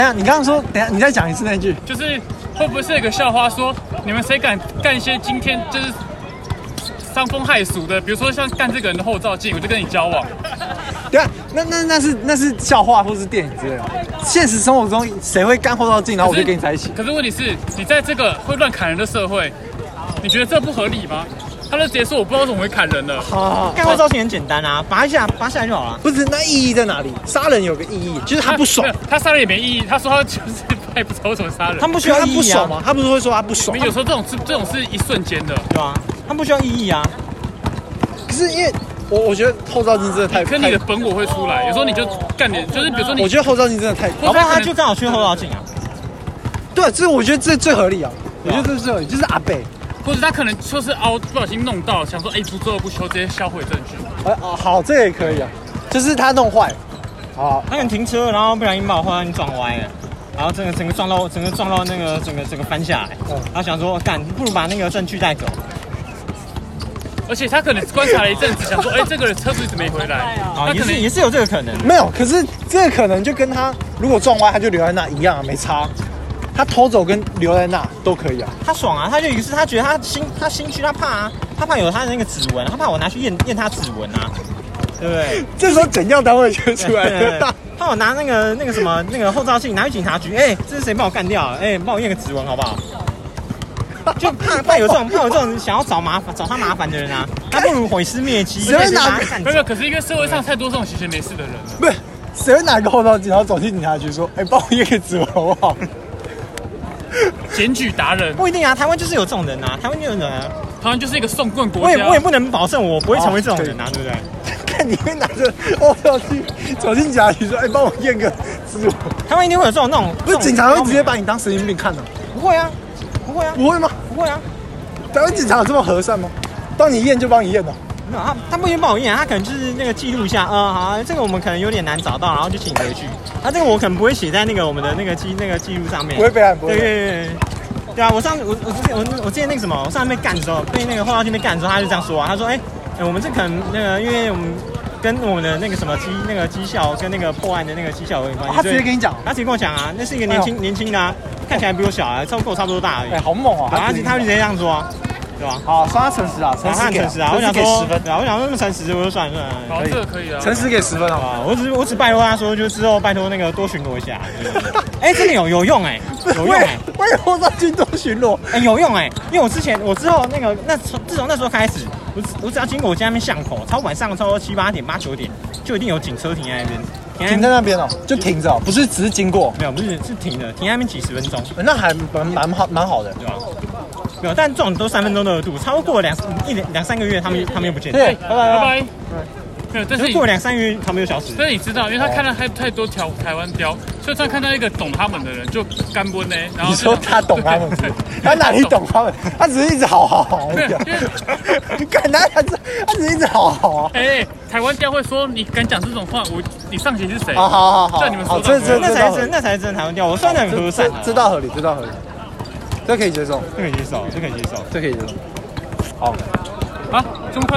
等下，你刚刚说，等下你再讲一次那句， 就是会不会是有个笑话说，你们谁敢干一些今天就是伤风害俗的，比如说像干这个人的后照镜，我就跟你交往。 对啊，那是笑话或是电影之类的。现实生活中谁会干后照镜，然后我就跟你在一起？ 可是问题是，你在这个会乱砍人的社会，你觉得这不合理吗？他就直接说我不知道怎么会砍人了。 干后照镜很简单啊，拔下来就好了。 不是，那意义在哪里？杀人有个意义，就是他不爽。 他杀人也没意义，他说他就是他也不知道为什么杀人。 他不需要意义啊。 他不爽吗？他不是会说他不爽？ 有时候这种是一瞬间的， 对吧？他不需要意义啊。 可是因为我觉得后照镜真的太， 跟你的本我会出来。有时候你就干点，就是比如说你， 我觉得后照镜真的太， 搞不好他就刚好缺后照镜啊。 对，这我觉得这最合理啊。我觉得这最合理，就是阿北。 或者他可能就是不小心弄到，想说不做不休，直接销毁证据。 好，这个也可以啊，就是他弄坏。 好，他可能停车，然后不小心把我后照镜撞歪了，然后整个撞到那个整个翻下来。他想说，干，不如把那个证据带走。 而且他可能观察了一阵子，想说，这个人车子一直没回来。 啊，也是有这个可能。 没有，可是这个可能就跟他如果撞歪，他就留在那一样啊，没差。他偷走跟留在那都可以啊。 他爽啊，他就于是他觉得他心虚，他怕啊，他怕有他的那个指纹，他怕我拿去验他指纹啊，对不对？ 这时候诊调单位就出来了。 怕我拿那个什么那个后照镜拿去警察局，这是谁帮我干掉？帮我验个指纹好不好？就怕有这种想要找他麻烦的人啊，他不如毁尸灭迹。 谁会拿？ 没有，可是因为社会上太多这种闲闲没事的人了。 不是，谁会拿一个后照镜，然后走进警察局说：“帮我验个指纹好不好？” 检举达人不一定啊，台湾就是有这种人啊，台湾就有人啊， 台湾就是一个送棍国家。 我也不能保证我不会成为这种人啊，对不对？ 看你会拿着后照镜走进警察局说：“帮我验个指纹。” 台湾一定会有那种， 不是警察会直接把你当神经病看的？ 不会啊，不会啊， 不会吗？ 不会啊， 台湾警察有这么和善吗？帮你验就帮你验的。 没有，他不一定帮我验，他可能就是那个记录一下，好，这个我们可能有点难找到，然后就请回去。这个我可能不会写在那个我们的那个记录上面， 不会备案，不会。 对啊，我之前那个什么，我上次被干的时候，被那个后照镜被干的时候，他就这样说啊，他说，我们这可能那个，因为我们跟我们的那个什么绩效跟那个破案的那个绩效有关系。 他直接跟你讲， 他直接跟我讲啊，那是一个年轻的啊，看起来比我小啊，跟我差不多大而已。 好猛啊！ 他就直接这样说啊。对吧？ 好，算他诚实啊， 诚实啊！我想给10分，对啊，我想那么诚实，我就算了。 好，这个可以啊， 诚实给10分好吧？ 我只拜托他说，就之后拜托那个多巡逻一下。真的有用有用我也后照镜多巡逻， 有用因为我之后自从那时候开始，我只要经过我家那边巷口，晚上差不多7、8点、8、9点，就一定有警车停在那边。 停在那边哦，就停着，不是只是经过， 没有，不是是停的，停在那边几10分钟， 那还蛮好的， 对吧？没有，但这种都3分钟的额度，超过2、3个月，他们又不见了。 对， 拜拜。没有，但是过2、3个月，他们又消失。 但是你知道，因为他看到太多台湾雕，所以他看到一个懂他们的人就干温呢。然后你说他懂他们，他哪里懂他们？他只是一直好而已。敢他只是一直好。 台湾雕会说你敢讲这种话，你上级是谁？ 好， 叫你们说。 那才是真的台湾雕，我算得很和善。 这道合理。这可以接受， 这可以接受。 好， 这么快。